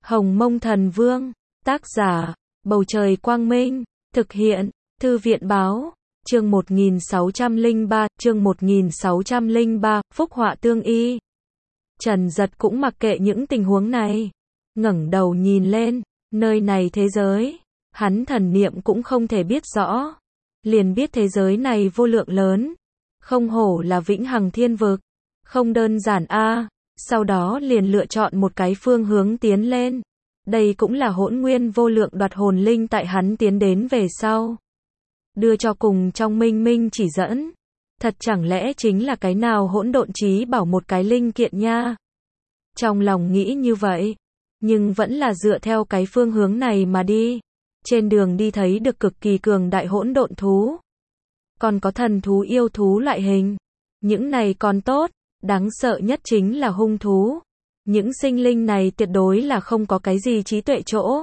Hồng Mông Thần Vương, tác giả, Bầu Trời Quang Minh, thực hiện, Thư viện Báo, chương 1603, phúc họa tương y. Trần Dật cũng mặc kệ những tình huống này, ngẩng đầu nhìn lên, nơi này thế giới, hắn thần niệm cũng không thể biết rõ, liền biết thế giới này vô lượng lớn, không hổ là vĩnh hằng thiên vực, không đơn giản a. Sau đó liền lựa chọn một cái phương hướng tiến lên. Đây cũng là hỗn nguyên vô lượng đoạt hồn linh tại hắn tiến đến về sau. Đưa cho cùng trong minh minh chỉ dẫn. Thật chẳng lẽ chính là cái nào hỗn độn trí bảo một cái linh kiện nha. Trong lòng nghĩ như vậy. Nhưng vẫn là dựa theo cái phương hướng này mà đi. Trên đường đi thấy được cực kỳ cường đại hỗn độn thú. Còn có thần thú yêu thú loại hình. Những này còn tốt. Đáng sợ nhất chính là hung thú. Những sinh linh này tuyệt đối là không có cái gì trí tuệ chỗ.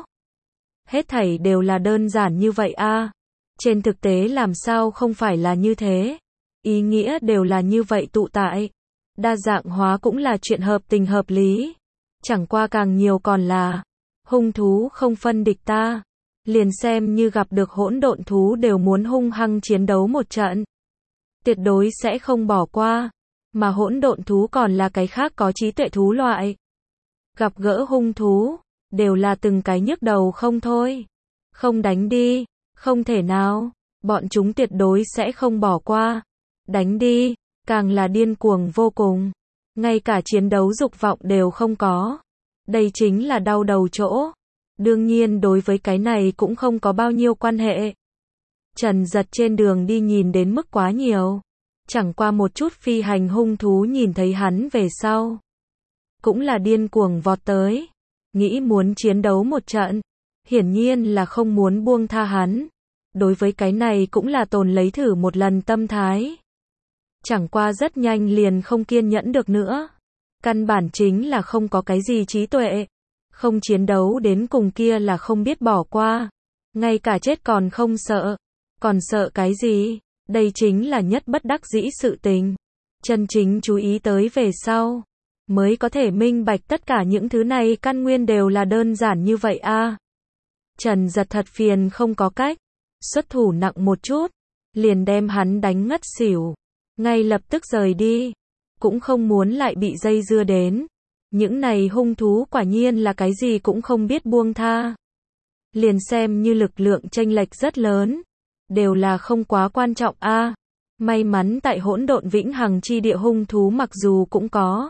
Hết thảy đều là đơn giản như vậy a. Trên thực tế làm sao không phải là như thế. Ý nghĩa đều là như vậy tụ tại. Đa dạng hóa cũng là chuyện hợp tình hợp lý. Chẳng qua càng nhiều còn là hung thú không phân địch ta. Liền xem như gặp được hỗn độn thú đều muốn hung hăng chiến đấu một trận. Tuyệt đối sẽ không bỏ qua. Mà hỗn độn thú còn là cái khác có trí tuệ thú loại. Gặp gỡ hung thú, đều là từng cái nhức đầu không thôi. Không đánh đi, không thể nào, bọn chúng tuyệt đối sẽ không bỏ qua. Đánh đi, càng là điên cuồng vô cùng. Ngay cả chiến đấu dục vọng đều không có. Đây chính là đau đầu chỗ. Đương nhiên đối với cái này cũng không có bao nhiêu quan hệ. Trần Dật trên đường đi nhìn đến mức quá nhiều. Chẳng qua một chút phi hành hung thú nhìn thấy hắn về sau. Cũng là điên cuồng vọt tới. Nghĩ muốn chiến đấu một trận. Hiển nhiên là không muốn buông tha hắn. Đối với cái này cũng là tồn lấy thử một lần tâm thái. Chẳng qua rất nhanh liền không kiên nhẫn được nữa. Căn bản chính là không có cái gì trí tuệ. Không chiến đấu đến cùng kia là không biết bỏ qua. Ngay cả chết còn không sợ. Còn sợ cái gì? Đây chính là nhất bất đắc dĩ sự tình. Chân chính chú ý tới về sau. Mới có thể minh bạch tất cả những thứ này căn nguyên đều là đơn giản như vậy a. Trần Dật thật phiền không có cách. Xuất thủ nặng một chút. Liền đem hắn đánh ngất xỉu. Ngay lập tức rời đi. Cũng không muốn lại bị dây dưa đến. Những này hung thú quả nhiên là cái gì cũng không biết buông tha. Liền xem như lực lượng chênh lệch rất lớn. Đều là không quá quan trọng a. May mắn tại hỗn độn vĩnh hằng chi địa hung thú mặc dù cũng có.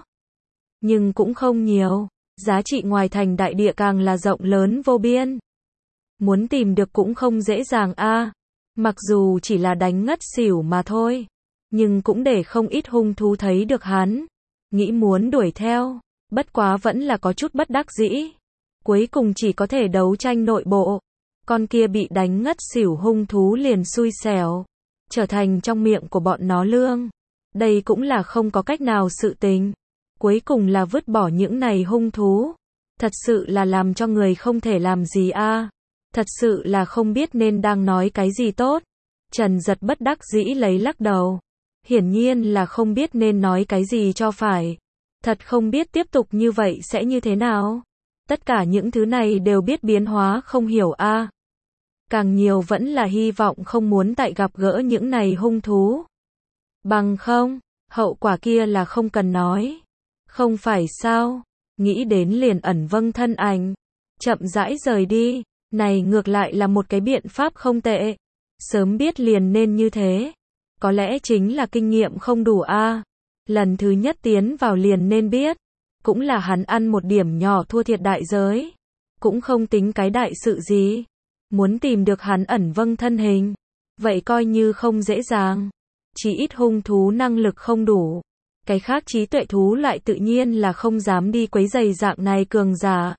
Nhưng cũng không nhiều. Giá trị ngoài thành đại địa càng là rộng lớn vô biên. Muốn tìm được cũng không dễ dàng a. Mặc dù chỉ là đánh ngất xỉu mà thôi. Nhưng cũng để không ít hung thú thấy được hắn. Nghĩ muốn đuổi theo. Bất quá vẫn là có chút bất đắc dĩ. Cuối cùng chỉ có thể đấu tranh nội bộ. Con kia bị đánh ngất xỉu hung thú liền xui xẻo. Trở thành trong miệng của bọn nó lương. Đây cũng là không có cách nào sự tình. Cuối cùng là vứt bỏ những này hung thú. Thật sự là làm cho người không thể làm gì a. Thật sự là không biết nên đang nói cái gì tốt. Trần Dật bất đắc dĩ lấy lắc đầu. Hiển nhiên là không biết nên nói cái gì cho phải. Thật không biết tiếp tục như vậy sẽ như thế nào. Tất cả những thứ này đều biết biến hóa không hiểu a. Càng nhiều vẫn là hy vọng không muốn tại gặp gỡ những này hung thú. Bằng không, hậu quả kia là không cần nói. Không phải sao, nghĩ đến liền ẩn vâng thân ảnh. Chậm rãi rời đi, này ngược lại là một cái biện pháp không tệ. Sớm biết liền nên như thế. Có lẽ chính là kinh nghiệm không đủ a. Lần thứ nhất tiến vào liền nên biết. Cũng là hắn ăn một điểm nhỏ thua thiệt đại giới. Cũng không tính cái đại sự gì. Muốn tìm được hắn ẩn vâng thân hình. Vậy coi như không dễ dàng. Chỉ ít hung thú năng lực không đủ. Cái khác trí tuệ thú lại tự nhiên là không dám đi quấy rầy dạng này cường giả.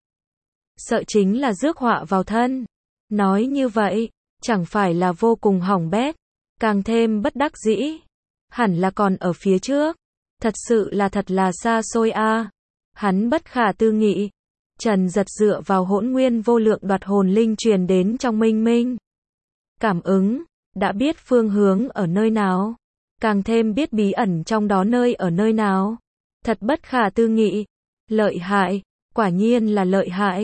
Sợ chính là rước họa vào thân. Nói như vậy, chẳng phải là vô cùng hỏng bét. Càng thêm bất đắc dĩ. Hẳn là còn ở phía trước. Thật sự là thật là xa xôi a. Hắn bất khả tư nghị. Trần Dật dựa vào hỗn nguyên vô lượng đoạt hồn linh truyền đến trong minh minh. Cảm ứng, đã biết phương hướng ở nơi nào. Càng thêm biết bí ẩn trong đó nơi ở nơi nào. Thật bất khả tư nghị. Lợi hại, quả nhiên là lợi hại.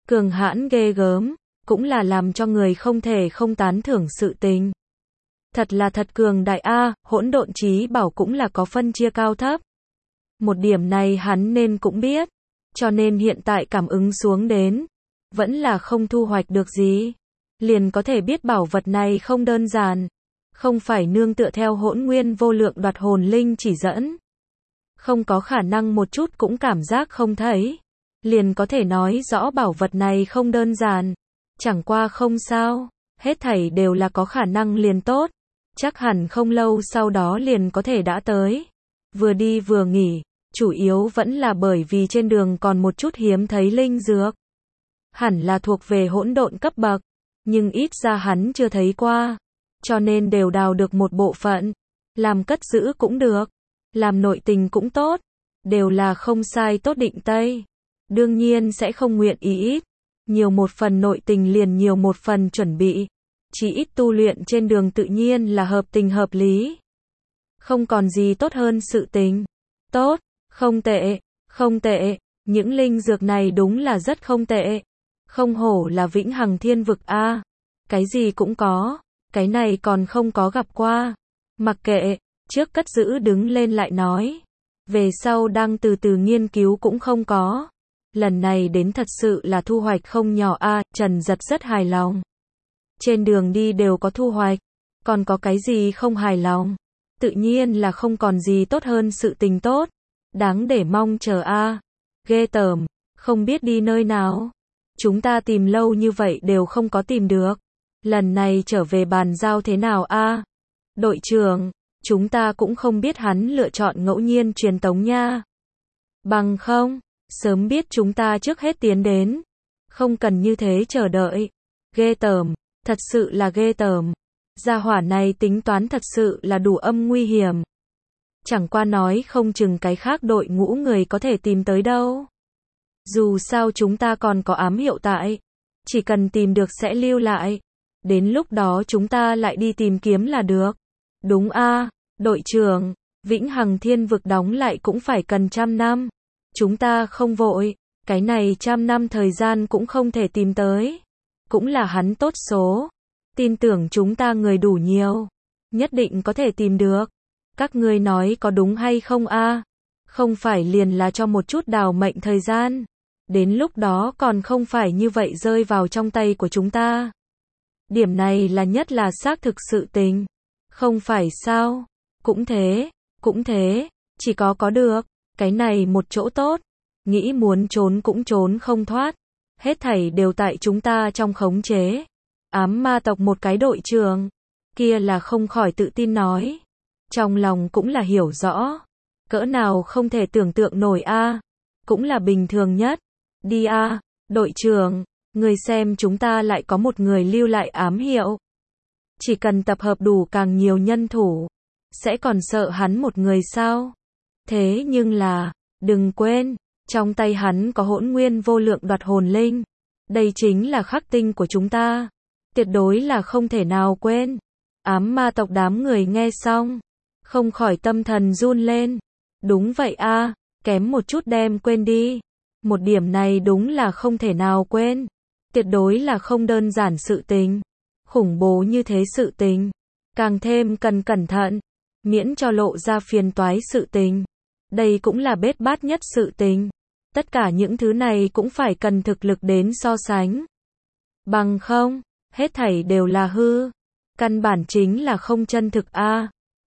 cường hãn ghê gớm, cũng là làm cho người không thể không tán thưởng sự tình. Thật là thật cường đại a, hỗn độn chí bảo cũng là có phân chia cao thấp. Một điểm này hắn nên cũng biết, cho nên hiện tại cảm ứng xuống đến, vẫn là không thu hoạch được gì. Liền có thể biết bảo vật này không đơn giản, không phải nương tựa theo hỗn nguyên vô lượng đoạt hồn linh chỉ dẫn. Không có khả năng một chút cũng cảm giác không thấy. Liền có thể nói rõ bảo vật này không đơn giản. Chẳng qua không sao, hết thảy đều là có khả năng liền tốt. Chắc hẳn không lâu sau đó liền có thể đã tới. Vừa đi vừa nghỉ, chủ yếu vẫn là bởi vì trên đường còn một chút hiếm thấy linh dược. Hẳn là thuộc về hỗn độn cấp bậc, nhưng ít ra hắn chưa thấy qua. Cho nên đều đào được một bộ phận. Làm cất giữ cũng được, làm nội tình cũng tốt. Đều là không sai tốt định tây. Đương nhiên sẽ không nguyện ý ít. Nhiều một phần nội tình liền nhiều một phần chuẩn bị. Chỉ ít tu luyện trên đường tự nhiên là hợp tình hợp lý. Không còn gì tốt hơn sự tình. Tốt, không tệ, không tệ. Những linh dược này đúng là rất không tệ. Không hổ là vĩnh hằng thiên vực a. Cái gì cũng có. Cái này còn không có gặp qua. Mặc kệ, trước cất giữ đứng lên lại nói. Về sau đang từ từ nghiên cứu cũng không có. Lần này đến thật sự là thu hoạch không nhỏ a, Trần Giật rất hài lòng. Trên đường đi đều có thu hoạch, còn có cái gì không hài lòng? Tự nhiên là không còn gì tốt hơn sự tình tốt. Đáng để mong chờ a. Ghê tởm, không biết đi nơi nào. Chúng ta tìm lâu như vậy đều không có tìm được. Lần này trở về bàn giao thế nào a? Đội trưởng, chúng ta cũng không biết hắn lựa chọn ngẫu nhiên truyền tống nha. Bằng không, sớm biết chúng ta trước hết tiến đến. Không cần như thế chờ đợi. Ghê tởm, thật sự là ghê tởm. Gia hỏa này tính toán thật sự là đủ âm nguy hiểm. Chẳng qua nói không chừng cái khác đội ngũ người có thể tìm tới đâu. Dù sao chúng ta còn có ám hiệu tại. Chỉ cần tìm được sẽ lưu lại. Đến lúc đó chúng ta lại đi tìm kiếm là được. Đúng a, đội trưởng, vĩnh hằng thiên vực đóng lại cũng phải cần 100 năm. Chúng ta không vội, cái này 100 năm thời gian cũng không thể tìm tới. Cũng là hắn tốt số. Tin tưởng chúng ta người đủ nhiều. Nhất định có thể tìm được. Các ngươi nói có đúng hay không a? Không phải liền là cho một chút đào mệnh thời gian. Đến lúc đó còn không phải như vậy rơi vào trong tay của chúng ta. Điểm này là nhất là xác thực sự tình. Không phải sao? Cũng thế, chỉ có được. Cái này một chỗ tốt. Nghĩ muốn trốn cũng trốn không thoát. Hết thảy đều tại chúng ta trong khống chế. Ám ma tộc một cái đội trưởng. Kia là không khỏi tự tin nói. Trong lòng cũng là hiểu rõ. Cỡ nào không thể tưởng tượng nổi a. Cũng là bình thường nhất. Đi a, đội trưởng. Người xem chúng ta lại có một người lưu lại ám hiệu. Chỉ cần tập hợp đủ càng nhiều nhân thủ. Sẽ còn sợ hắn một người sao? Thế nhưng là, đừng quên, trong tay hắn có hỗn nguyên vô lượng đoạt hồn linh. Đây chính là khắc tinh của chúng ta. Tuyệt đối là không thể nào quên. Ám ma tộc đám người nghe xong, không khỏi tâm thần run lên. Đúng vậy a, kém một chút đem quên đi. Một điểm này đúng là không thể nào quên. Tuyệt đối là không đơn giản sự tình. Khủng bố như thế sự tình. Càng thêm cần cẩn thận. Miễn cho lộ ra phiền toái sự tình. Đây cũng là bết bát nhất sự tình. Tất cả những thứ này cũng phải cần thực lực đến so sánh. Bằng không, hết thảy đều là hư. Căn bản chính là không chân thực a.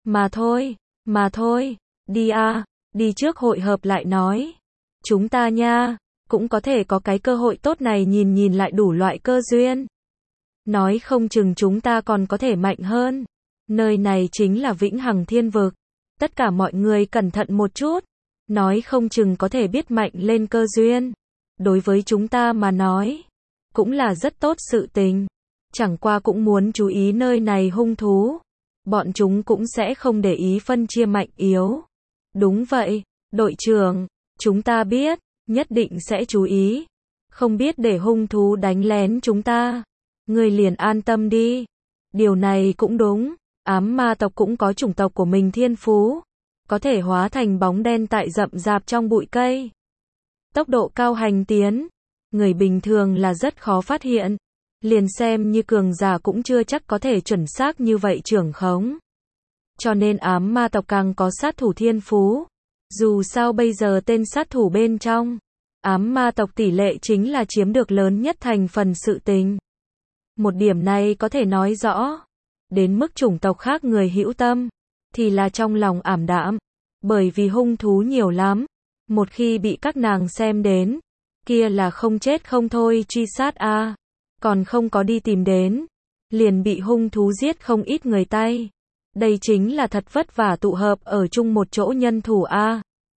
Mà thôi, đi a, đi trước hội hợp lại nói. Chúng ta nha, cũng có thể có cái cơ hội tốt này nhìn lại đủ loại cơ duyên. Nói không chừng chúng ta còn có thể mạnh hơn. Nơi này chính là vĩnh hằng thiên vực. Tất cả mọi người cẩn thận một chút. Nói không chừng có thể biết mạnh lên cơ duyên. Đối với chúng ta mà nói, cũng là rất tốt sự tình. Chẳng qua cũng muốn chú ý nơi này hung thú. Bọn chúng cũng sẽ không để ý phân chia mạnh yếu. Đúng vậy, đội trưởng, chúng ta biết, nhất định sẽ chú ý. Không biết để hung thú đánh lén chúng ta. Người liền an tâm đi. Điều này cũng đúng. Ám ma tộc cũng có chủng tộc của mình thiên phú. Có thể hóa thành bóng đen tại rậm rạp trong bụi cây. Tốc độ cao hành tiến. người bình thường là rất khó phát hiện. Liền xem như cường giả cũng chưa chắc có thể chuẩn xác như vậy trưởng khống. Cho nên ám ma tộc càng có sát thủ thiên phú. Dù sao bây giờ tên sát thủ bên trong, ám ma tộc tỷ lệ chính là chiếm được lớn nhất thành phần sự tình. Một điểm này có thể nói rõ. Đến mức chủng tộc khác người hữu tâm, thì là trong lòng ảm đạm. Bởi vì hung thú nhiều lắm. Một khi bị các nàng xem đến, kia là không chết không thôi truy sát a. Còn không có đi tìm đến, liền bị hung thú giết không ít người tay. Đây chính là thật vất vả tụ hợp ở chung một chỗ nhân thủ a.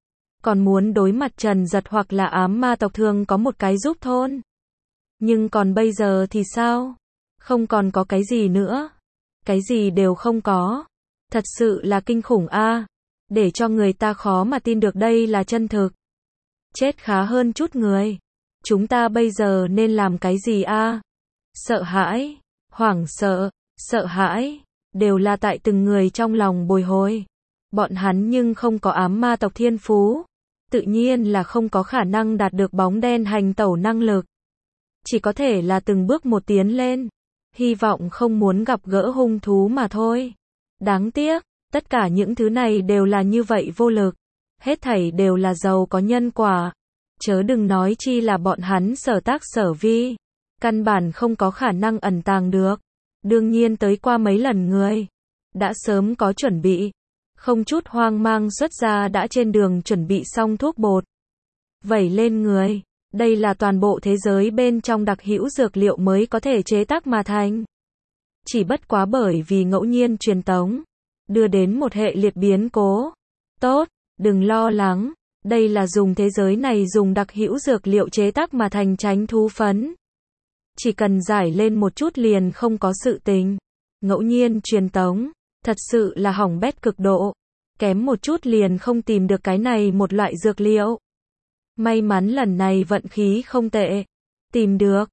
Còn muốn đối mặt Trần Giật hoặc là ám ma tộc thường có một cái giúp thôn. Nhưng còn bây giờ thì sao? Không còn có cái gì nữa. Cái gì đều không có. Thật sự là kinh khủng a. Để cho người ta khó mà tin được đây là chân thực. Chết khá hơn chút người. Chúng ta bây giờ nên làm cái gì a? Sợ hãi, hoảng sợ, sợ hãi, đều là tại từng người trong lòng bồi hồi. Bọn hắn nhưng không có ám ma tộc thiên phú. Tự nhiên là không có khả năng đạt được bóng đen hành tẩu năng lực. Chỉ có thể là từng bước một tiến lên. Hy vọng không muốn gặp gỡ hung thú mà thôi. Đáng tiếc, tất cả những thứ này đều là như vậy vô lực. Hết thảy đều là giàu có nhân quả. Chớ đừng nói chi là bọn hắn sở tác sở vi. Căn bản không có khả năng ẩn tàng được. Đương nhiên tới qua mấy lần người. Đã sớm có chuẩn bị. Không chút hoang mang xuất ra đã trên đường chuẩn bị xong thuốc bột. Vẩy lên người. Đây là toàn bộ thế giới bên trong đặc hữu dược liệu mới có thể chế tác mà thành. Chỉ bất quá bởi vì ngẫu nhiên truyền tống. Đưa đến một hệ liệt biến cố. Tốt, đừng lo lắng. Đây là dùng thế giới này dùng đặc hữu dược liệu chế tác mà thành tránh thú phấn. Chỉ cần giải lên một chút liền không có sự tình. Ngẫu nhiên truyền tống. Thật sự là hỏng bét cực độ. Kém một chút liền không tìm được cái này một loại dược liệu. May mắn lần này vận khí không tệ. Tìm được.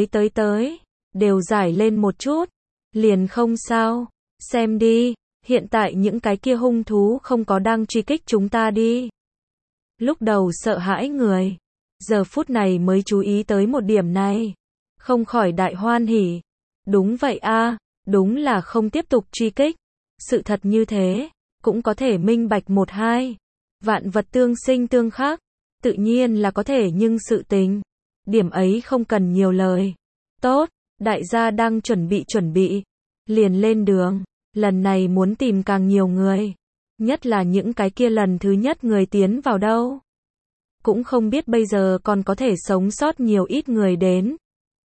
Tới. Đều giải lên một chút. Liền không sao. Xem đi. Hiện tại những cái kia hung thú không có đang truy kích chúng ta đi. Lúc đầu sợ hãi người. Giờ phút này mới chú ý tới một điểm này. Không khỏi đại hoan hỉ. Đúng vậy a, đúng là không tiếp tục truy kích. Sự thật như thế, cũng có thể minh bạch một hai. Vạn vật tương sinh tương khắc, tự nhiên là có thể nhưng sự tình. Điểm ấy không cần nhiều lời. Tốt, đại gia đang chuẩn bị. Liền lên đường, lần này muốn tìm càng nhiều người. Nhất là những cái kia lần thứ nhất người tiến vào đâu. Cũng không biết bây giờ còn có thể sống sót nhiều ít người đến.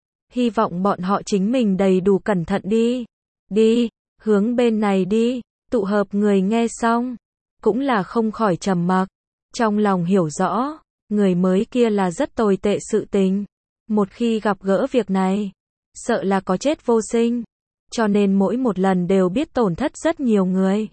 Hy vọng bọn họ chính mình đầy đủ cẩn thận đi. Đi, hướng bên này đi. Tụ hợp người nghe xong, cũng là không khỏi trầm mặc. Trong lòng hiểu rõ, người mới kia là rất tồi tệ sự tình. Một khi gặp gỡ việc này, sợ là có chết vô sinh. Cho nên mỗi một lần đều biết tổn thất rất nhiều người.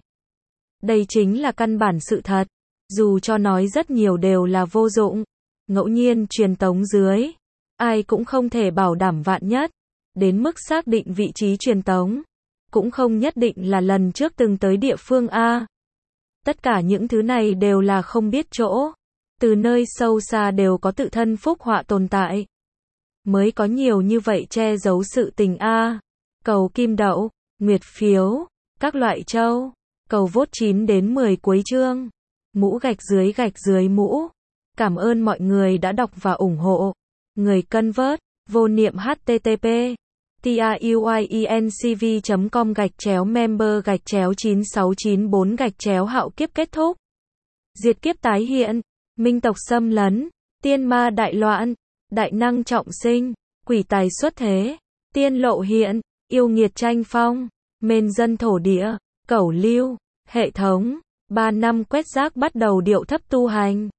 Đây chính là căn bản sự thật. Dù cho nói rất nhiều đều là vô dụng. Ngẫu nhiên truyền tống dưới. Ai cũng không thể bảo đảm vạn nhất. Đến mức xác định vị trí truyền tống. Cũng không nhất định là lần trước từng tới địa phương A. Tất cả những thứ này đều là không biết chỗ. Từ nơi sâu xa đều có tự thân phúc họa tồn tại. Mới có nhiều như vậy che giấu sự tình A. Cầu kim đậu, nguyệt phiếu, các loại châu. Cầu vote 9 đến 10 cuối chương. Mũ gạch dưới mũ. Cảm ơn mọi người đã đọc và ủng hộ. Người cân vớt, vô niệm http tiuyencv.com/member/9694 hạo kiếp kết thúc. Diệt kiếp tái hiện, minh tộc xâm lấn, tiên ma đại loạn, đại năng trọng sinh, quỷ tài xuất thế, tiên lộ hiện, yêu nghiệt tranh phong, mên dân thổ địa, cẩu lưu, hệ thống, 3 năm quét rác bắt đầu điệu thấp tu hành.